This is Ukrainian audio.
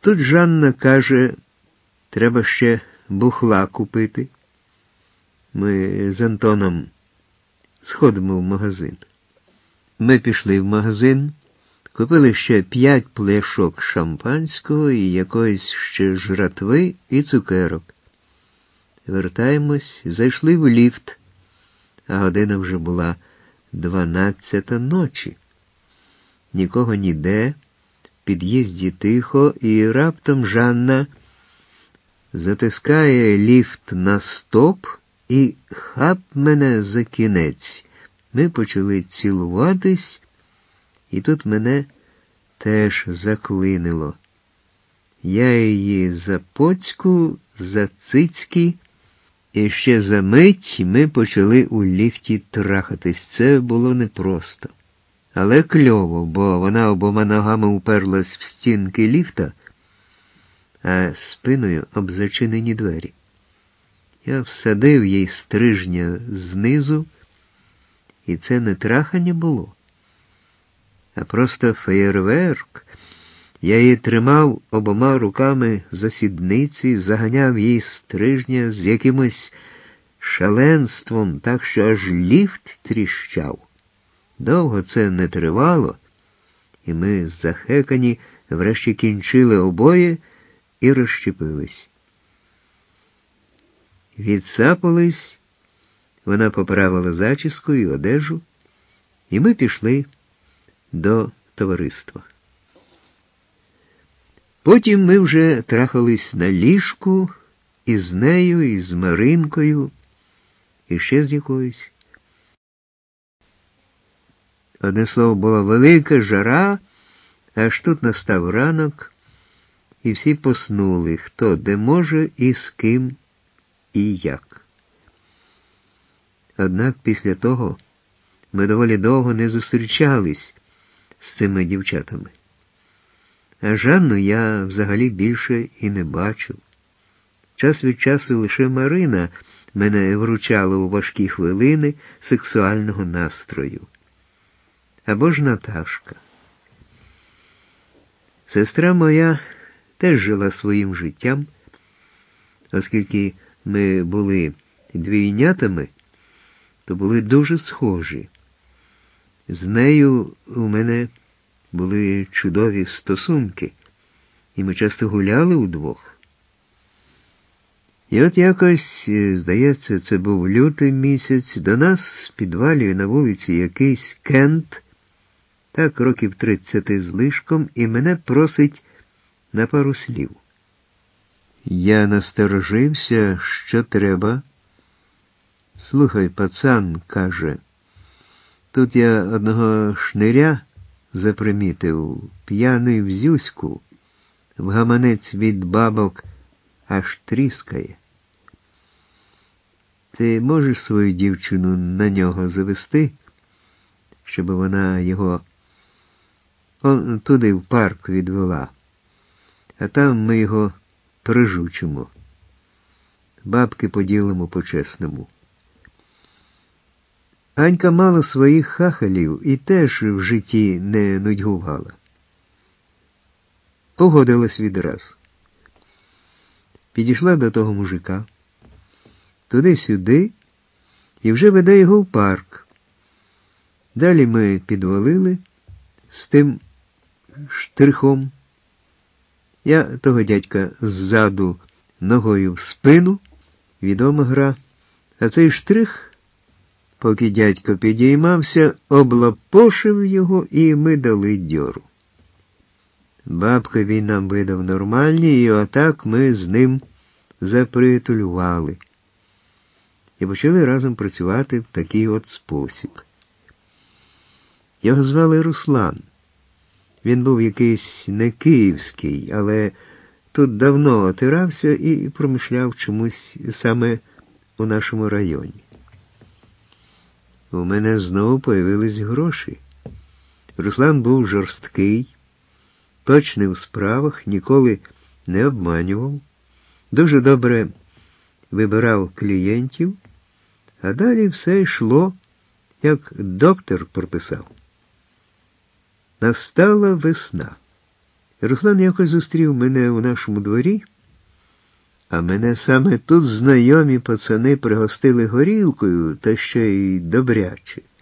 Тут Жанна каже, треба ще бухла купити. Ми з Антоном сходимо в магазин. Ми пішли в магазин, купили ще 5 пляшок шампанського і якоїсь ще жратви і цукерок. Вертаємось, зайшли в ліфт, а година вже була 12 ночі. Нікого ніде, в під'їзді тихо, і раптом Жанна затискає ліфт на стоп і хап мене за кінець. Ми почали цілуватись, і тут мене теж заклинило. Я її за поцьку, за цицьки, і ще за мить ми почали у ліфті трахатись. Це було непросто. Але кльово, бо вона обома ногами уперлась в стінки ліфта, а спиною об зачинені двері. Я всадив їй стрижня знизу, і це не трахання було, а просто феєрверк. Я її тримав обома руками за сідниці, заганяв їй стрижня з якимось шаленством, так що аж ліфт тріщав. Довго це не тривало, і ми, захекані, врешті кінчили обоє і розщепились. Відсапались, вона поправила зачіску і одежу, і ми пішли до товариства. Потім ми вже трахались на ліжку і з нею, і з Маринкою, і ще з якоюсь. Одне слово, була велика жара, аж тут настав ранок, і всі поснули, хто де може і з ким і як. Однак після того ми доволі довго не зустрічались з цими дівчатами. А Жанну я взагалі більше і не бачив. Час від часу лише Марина мене вручала у важкі хвилини сексуального настрою. Або ж Наташка. Сестра моя теж жила своїм життям, оскільки ми були двійнятами, то були дуже схожі. З нею у мене були чудові стосунки, і ми часто гуляли удвох. І от якось, здається, це був лютий місяць, до нас підвалює на вулиці якийсь Кент, так років 30 з лишком, і мене просить на пару слів. Я насторожився, що треба. Слухай, пацан, каже, тут я одного шниря запримітив, п'яний в зюську, в гаманець від бабок аж тріскає. Ти можеш свою дівчину на нього завести, щоб вона його туди в парк відвела, а там ми його прижучимо. Бабки поділимо по-чесному. Анька мала своїх хахалів і теж в житті не нудьгувала. Погодилась відразу. Підійшла до того мужика, туди-сюди, і вже веде його в парк. Далі ми підвалили з тим штрихом. Я того дядька ззаду ногою в спину, відома гра, а цей штрих, поки дядько підіймався, облапошив його, і ми дали дьору. Бабка він нам видав нормальні, і отак ми з ним запритулювали. І почали разом працювати в такий от спосіб. Його звали Руслан. Він був якийсь не київський, але тут давно отирався і промишляв чомусь саме у нашому районі. У мене знову появились гроші. Руслан був жорсткий, точний у справах, ніколи не обманював, дуже добре вибирав клієнтів, а далі все йшло, як доктор прописав. Настала весна. Руслан якось зустрів мене у нашому дворі, а мене саме тут знайомі пацани пригостили горілкою, та ще й добряче.